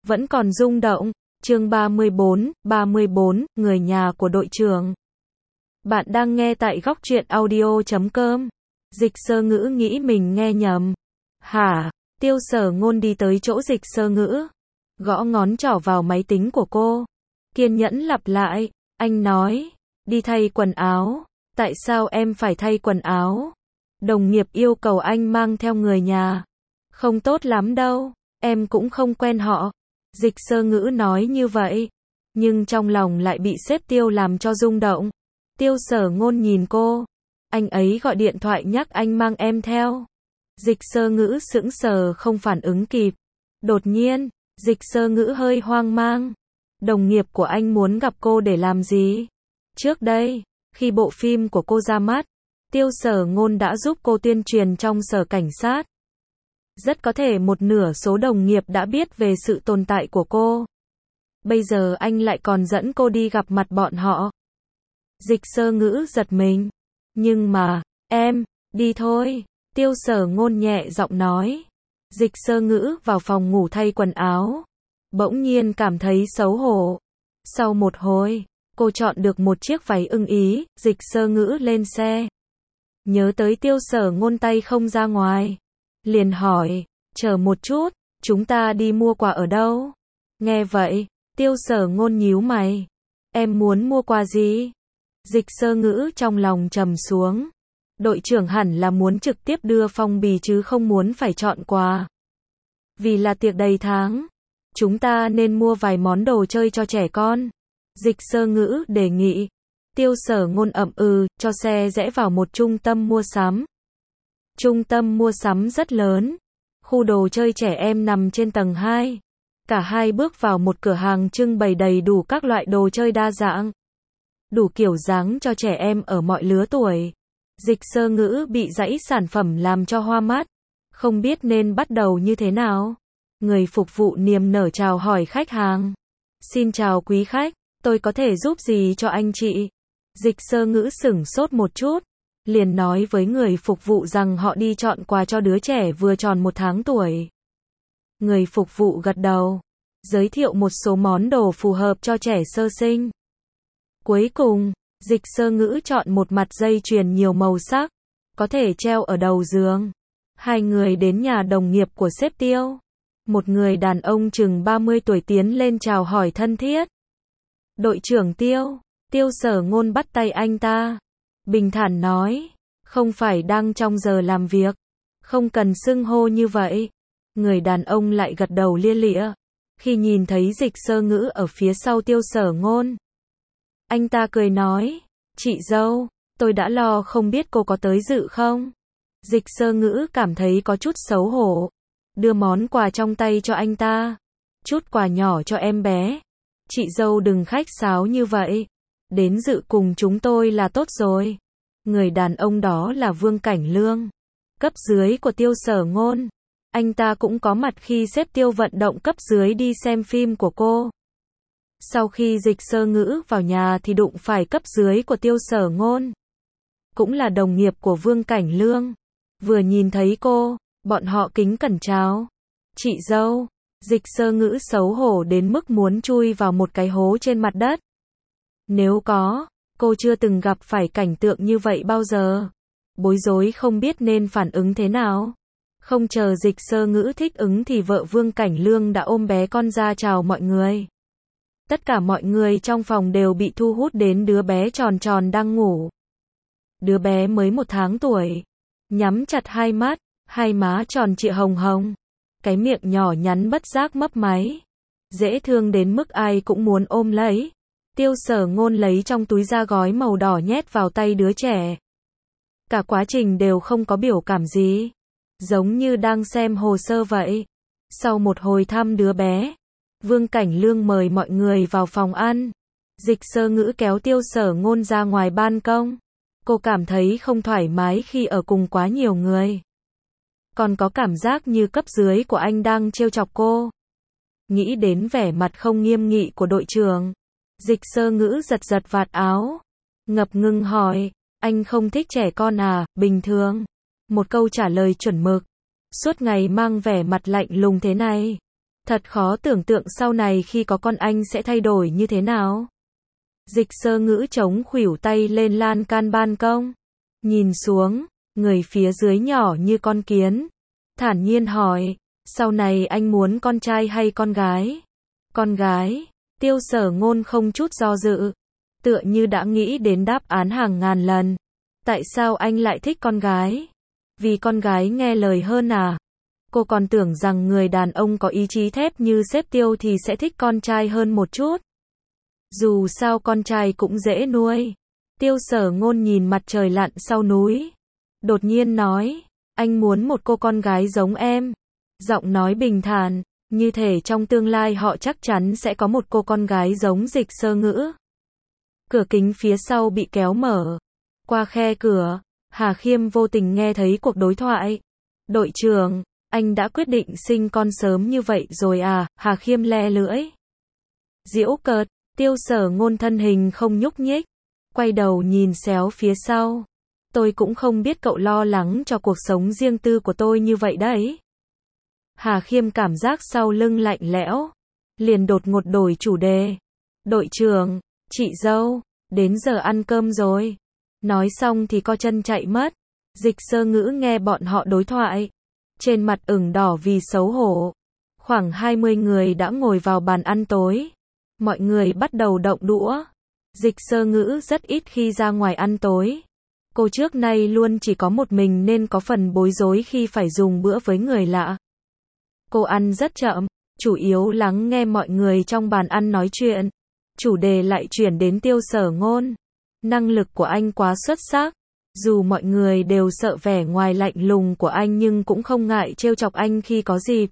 vẫn còn rung động. Chương 34, người nhà của đội trưởng. Bạn đang nghe tại góc truyện audio.com. Dịch Sơ Ngữ nghĩ mình nghe nhầm. Hả? Tiêu Sở Ngôn đi tới chỗ Dịch Sơ Ngữ, gõ ngón trỏ vào máy tính của cô. Kiên nhẫn lặp lại, anh nói, đi thay quần áo. Tại sao em phải thay quần áo? Đồng nghiệp yêu cầu anh mang theo người nhà. Không tốt lắm đâu, em cũng không quen họ. Dịch Sơ Ngữ nói như vậy, nhưng trong lòng lại bị sếp Tiêu làm cho rung động. Tiêu Sở Ngôn nhìn cô, anh ấy gọi điện thoại nhắc anh mang em theo. Dịch Sơ Ngữ sững sờ không phản ứng kịp. Đột nhiên, Dịch Sơ Ngữ hơi hoang mang. Đồng nghiệp của anh muốn gặp cô để làm gì? Trước đây, khi bộ phim của cô ra mắt, Tiêu Sở Ngôn đã giúp cô tuyên truyền trong sở cảnh sát. Rất có thể một nửa số đồng nghiệp đã biết về sự tồn tại của cô. Bây giờ anh lại còn dẫn cô đi gặp mặt bọn họ. Dịch Sơ Ngữ giật mình. Nhưng mà, em, đi thôi. Tiêu Sở Ngôn nhẹ giọng nói. Dịch Sơ Ngữ vào phòng ngủ thay quần áo. Bỗng nhiên cảm thấy xấu hổ. Sau một hồi, cô chọn được một chiếc váy ưng ý. Dịch Sơ Ngữ lên xe. Nhớ tới Tiêu Sở Ngôn tay không ra ngoài, liền hỏi, chờ một chút, chúng ta đi mua quà ở đâu? Nghe vậy, Tiêu Sở Ngôn nhíu mày. Em muốn mua quà gì? Dịch Sơ Ngữ trong lòng trầm xuống. Đội trưởng hẳn là muốn trực tiếp đưa phong bì chứ không muốn phải chọn quà. Vì là tiệc đầy tháng, chúng ta nên mua vài món đồ chơi cho trẻ con. Dịch Sơ Ngữ đề nghị. Tiêu Sở Ngôn ậm ừ, cho xe rẽ vào một trung tâm mua sắm. Trung tâm mua sắm rất lớn. Khu đồ chơi trẻ em nằm trên tầng 2. Cả hai bước vào một cửa hàng trưng bày đầy đủ các loại đồ chơi đa dạng. Đủ kiểu dáng cho trẻ em ở mọi lứa tuổi. Dịch Sơ Ngữ bị dãy sản phẩm làm cho hoa mắt. Không biết nên bắt đầu như thế nào. Người phục vụ niềm nở chào hỏi khách hàng. Xin chào quý khách, tôi có thể giúp gì cho anh chị? Dịch Sơ Ngữ sửng sốt một chút, liền nói với người phục vụ rằng họ đi chọn quà cho đứa trẻ vừa tròn 1 tháng tuổi. Người phục vụ gật đầu, giới thiệu một số món đồ phù hợp cho trẻ sơ sinh. Cuối cùng, Dịch Sơ Ngữ chọn một mặt dây chuyền nhiều màu sắc, có thể treo ở đầu giường. Hai người đến nhà đồng nghiệp của sếp Tiêu. Một người đàn ông chừng 30 tuổi tiến lên chào hỏi thân thiết. Đội trưởng Tiêu. Tiêu Sở Ngôn bắt tay anh ta. Bình thản nói, không phải đang trong giờ làm việc. Không cần xưng hô như vậy. Người đàn ông lại gật đầu lia lịa. Khi nhìn thấy Dịch Sơ Ngữ ở phía sau Tiêu Sở Ngôn, anh ta cười nói, chị dâu, tôi đã lo không biết cô có tới dự không. Dịch Sơ Ngữ cảm thấy có chút xấu hổ. Đưa món quà trong tay cho anh ta. Chút quà nhỏ cho em bé. Chị dâu đừng khách sáo như vậy. Đến dự cùng chúng tôi là tốt rồi. Người đàn ông đó là Vương Cảnh Lương, cấp dưới của Tiêu Sở Ngôn. Anh ta cũng có mặt khi sếp Tiêu vận động cấp dưới đi xem phim của cô. Sau khi Dịch Sơ Ngữ vào nhà thì đụng phải cấp dưới của Tiêu Sở Ngôn, cũng là đồng nghiệp của Vương Cảnh Lương. Vừa nhìn thấy cô, bọn họ kính cẩn chào. Chị dâu. Dịch Sơ Ngữ xấu hổ đến mức muốn chui vào một cái hố trên mặt đất. Nếu có, cô chưa từng gặp phải cảnh tượng như vậy bao giờ. Bối rối không biết nên phản ứng thế nào. Không chờ Dịch Sơ Ngữ thích ứng thì vợ Vương Cảnh Lương đã ôm bé con ra chào mọi người. Tất cả mọi người trong phòng đều bị thu hút đến đứa bé tròn tròn đang ngủ. Đứa bé mới 1 tháng tuổi. Nhắm chặt hai mắt, hai má tròn trịa hồng hồng. Cái miệng nhỏ nhắn bất giác mấp máy. Dễ thương đến mức ai cũng muốn ôm lấy. Tiêu Sở Ngôn lấy trong túi ra gói màu đỏ nhét vào tay đứa trẻ. Cả quá trình đều không có biểu cảm gì. Giống như đang xem hồ sơ vậy. Sau một hồi thăm đứa bé, Vương Cảnh Lương mời mọi người vào phòng ăn. Dịch Sơ Ngữ kéo Tiêu Sở Ngôn ra ngoài ban công. Cô cảm thấy không thoải mái khi ở cùng quá nhiều người. Còn có cảm giác như cấp dưới của anh đang trêu chọc cô. Nghĩ đến vẻ mặt không nghiêm nghị của đội trưởng, Dịch Sơ Ngữ giật giật vạt áo, ngập ngừng hỏi, anh không thích trẻ con à? Bình thường. Một câu trả lời chuẩn mực. Suốt ngày mang vẻ mặt lạnh lùng thế này, Thật khó tưởng tượng sau này khi có con anh sẽ thay đổi như thế nào. Dịch Sơ Ngữ chống khuỷu tay lên lan can ban công. Nhìn xuống, người phía dưới nhỏ như con kiến. Thản nhiên hỏi, sau này anh muốn con trai hay con gái? Con gái. Tiêu Sở Ngôn không chút do dự. Tựa như đã nghĩ đến đáp án hàng ngàn lần. Tại sao anh lại thích con gái? Vì con gái nghe lời hơn à? Cô còn tưởng rằng người đàn ông có ý chí thép như sếp Tiêu thì sẽ thích con trai hơn một chút. Dù sao con trai cũng dễ nuôi. Tiêu Sở Ngôn nhìn mặt trời lặn sau núi. Đột nhiên nói, anh muốn một cô con gái giống em. Giọng nói bình thản, như thể trong tương lai họ chắc chắn sẽ có một cô con gái giống Dịch Sơ Ngữ. Cửa kính phía sau bị kéo mở. Qua khe cửa, Hà Khiêm vô tình nghe thấy cuộc đối thoại. Đội trưởng, anh đã quyết định sinh con sớm như vậy rồi à? Hà Khiêm le lưỡi. Giễu cợt, Tiêu Sở Ngôn thân hình không nhúc nhích. Quay đầu nhìn xéo phía sau. Tôi cũng không biết cậu lo lắng cho cuộc sống riêng tư của tôi như vậy đấy. Hà Khiêm cảm giác sau lưng lạnh lẽo. Liền đột ngột đổi chủ đề. Đội trưởng, chị dâu, đến giờ ăn cơm rồi. Nói xong thì co chân chạy mất. Dịch Sơ Ngữ nghe bọn họ đối thoại. Trên mặt ửng đỏ vì xấu hổ. Khoảng 20 người đã ngồi vào bàn ăn tối. Mọi người bắt đầu động đũa. Dịch Sơ Ngữ rất ít khi ra ngoài ăn tối. Cô trước nay luôn chỉ có một mình nên có phần bối rối khi phải dùng bữa với người lạ. Cô ăn rất chậm, chủ yếu lắng nghe mọi người trong bàn ăn nói chuyện. Chủ đề lại chuyển đến Tiêu Sở Ngôn. Năng lực của anh quá xuất sắc. Dù mọi người đều sợ vẻ ngoài lạnh lùng của anh nhưng cũng không ngại trêu chọc anh khi có dịp.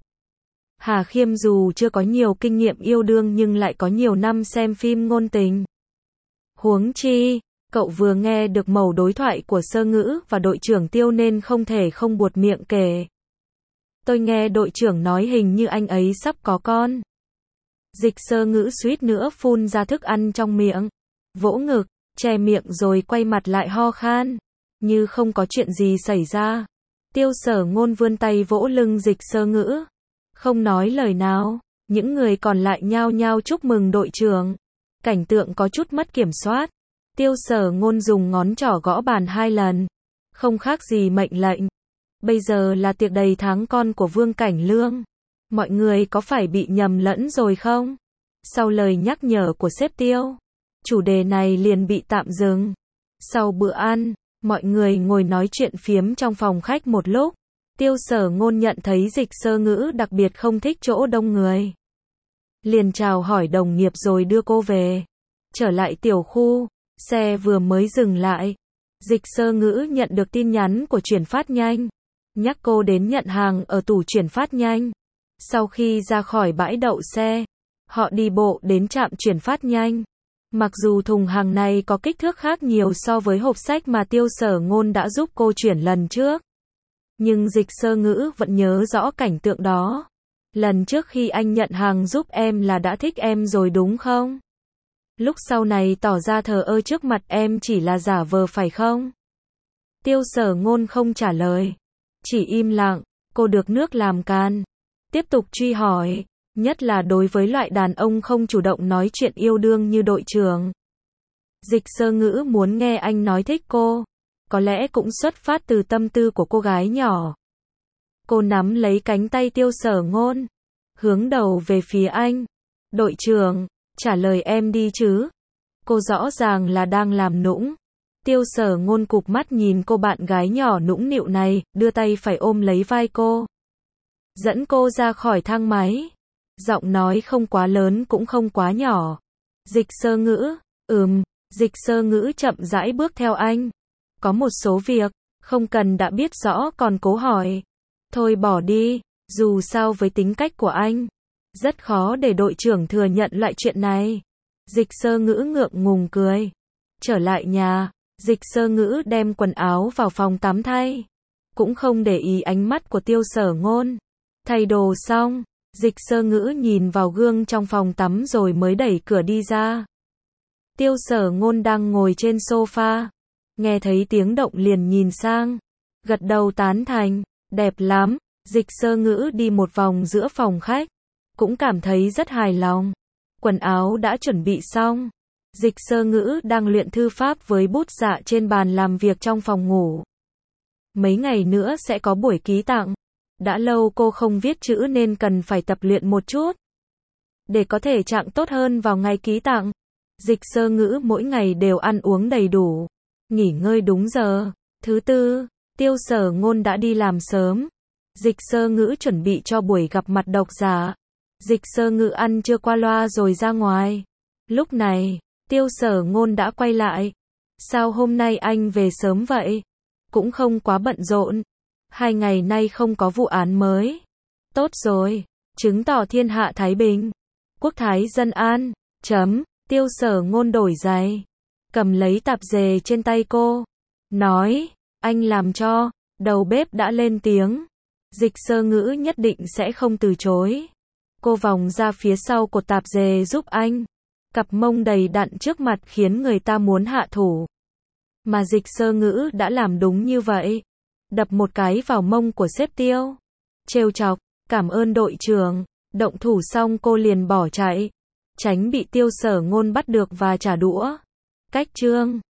Hà Khiêm dù chưa có nhiều kinh nghiệm yêu đương nhưng lại có nhiều năm xem phim ngôn tình. Huống chi, cậu vừa nghe được mẩu đối thoại của Sơ Ngữ và đội trưởng Tiêu nên không thể không buột miệng kể. Tôi nghe đội trưởng nói hình như anh ấy sắp có con. Dịch Sơ Ngữ suýt nữa phun ra thức ăn trong miệng. Vỗ ngực, che miệng rồi quay mặt lại ho khan. Như không có chuyện gì xảy ra. Tiêu Sở Ngôn vươn tay vỗ lưng Dịch Sơ Ngữ. Không nói lời nào. Những người còn lại nhao nhao chúc mừng đội trưởng. Cảnh tượng có chút mất kiểm soát. Tiêu Sở Ngôn dùng ngón trỏ gõ bàn 2 lần. Không khác gì mệnh lệnh. Bây giờ là tiệc đầy tháng con của Vương Cảnh Lương. Mọi người có phải bị nhầm lẫn rồi không? Sau lời nhắc nhở của sếp Tiêu, chủ đề này liền bị tạm dừng. Sau bữa ăn, mọi người ngồi nói chuyện phiếm trong phòng khách một lúc. Tiêu Sở Ngôn nhận thấy Dịch Sơ Ngữ đặc biệt không thích chỗ đông người. Liền chào hỏi đồng nghiệp rồi đưa cô về. Trở lại tiểu khu, xe vừa mới dừng lại. Dịch Sơ Ngữ nhận được tin nhắn của chuyển phát nhanh. Nhắc cô đến nhận hàng ở tủ chuyển phát nhanh. Sau khi ra khỏi bãi đậu xe, họ đi bộ đến trạm chuyển phát nhanh. Mặc dù thùng hàng này có kích thước khác nhiều so với hộp sách mà Tiêu Sở Ngôn đã giúp cô chuyển lần trước. Nhưng Dịch Sơ Ngữ vẫn nhớ rõ cảnh tượng đó. Lần trước khi anh nhận hàng giúp em là đã thích em rồi đúng không? Lúc sau này tỏ ra thờ ơ trước mặt em chỉ là giả vờ phải không? Tiêu Sở Ngôn không trả lời. Chỉ im lặng, cô được nước làm càn. Tiếp tục truy hỏi, nhất là đối với loại đàn ông không chủ động nói chuyện yêu đương như đội trưởng. Dịch Sơ Ngữ muốn nghe anh nói thích cô. Có lẽ cũng xuất phát từ tâm tư của cô gái nhỏ. Cô nắm lấy cánh tay Tiêu Sở Ngôn, hướng đầu về phía anh. Đội trưởng, trả lời em đi chứ. Cô rõ ràng là đang làm nũng. Tiêu Sở Ngôn cụp mắt nhìn cô bạn gái nhỏ nũng nịu này, đưa tay phải ôm lấy vai cô. Dẫn cô ra khỏi thang máy. Giọng nói không quá lớn cũng không quá nhỏ. Dịch Sơ Ngữ, Dịch Sơ Ngữ chậm rãi bước theo anh. Có một số việc, không cần đã biết rõ còn cố hỏi. Thôi bỏ đi, dù sao với tính cách của anh, rất khó để đội trưởng thừa nhận loại chuyện này. Dịch Sơ Ngữ ngượng ngùng cười. Trở lại nhà, Dịch Sơ Ngữ đem quần áo vào phòng tắm thay. Cũng không để ý ánh mắt của Tiêu Sở Ngôn. Thay đồ xong, Dịch Sơ Ngữ nhìn vào gương trong phòng tắm rồi mới đẩy cửa đi ra. Tiêu Sở Ngôn đang ngồi trên sofa. Nghe thấy tiếng động liền nhìn sang. Gật đầu tán thành. Đẹp lắm. Dịch Sơ Ngữ đi một vòng giữa phòng khách. cũng cảm thấy rất hài lòng. Quần áo đã chuẩn bị xong. Dịch Sơ Ngữ đang luyện thư pháp với bút dạ trên bàn làm việc trong phòng ngủ. Mấy ngày nữa sẽ có buổi ký tặng. Đã lâu cô không viết chữ nên cần phải tập luyện một chút. Để có thể trạng tốt hơn vào ngày ký tặng. Dịch Sơ Ngữ mỗi ngày đều ăn uống đầy đủ, nghỉ ngơi đúng giờ. Thứ tư, Tiêu Sở Ngôn đã đi làm sớm. Dịch Sơ Ngữ chuẩn bị cho buổi gặp mặt độc giả. Dịch Sơ Ngữ ăn trưa qua loa rồi ra ngoài. Lúc này, Tiêu Sở Ngôn đã quay lại. Sao hôm nay anh về sớm vậy? Cũng không quá bận rộn. 2 ngày nay không có vụ án mới. Tốt rồi, chứng tỏ thiên hạ thái bình. Quốc thái dân an. Tiêu Sở Ngôn đổi giày, cầm lấy tạp dề trên tay cô, nói, anh làm cho. Đầu bếp đã lên tiếng. Dịch Sơ Ngữ nhất định sẽ không từ chối. Cô vòng ra phía sau cột tạp dề giúp anh. Cặp mông đầy đặn trước mặt khiến người ta muốn hạ thủ. Mà Dịch Sơ Ngữ đã làm đúng như vậy. Đập một cái vào mông của sếp Tiêu. Trêu chọc, cảm ơn đội trưởng. Động thủ xong cô liền bỏ chạy, tránh bị Tiêu Sở Ngôn bắt được và trả đũa. Cách chương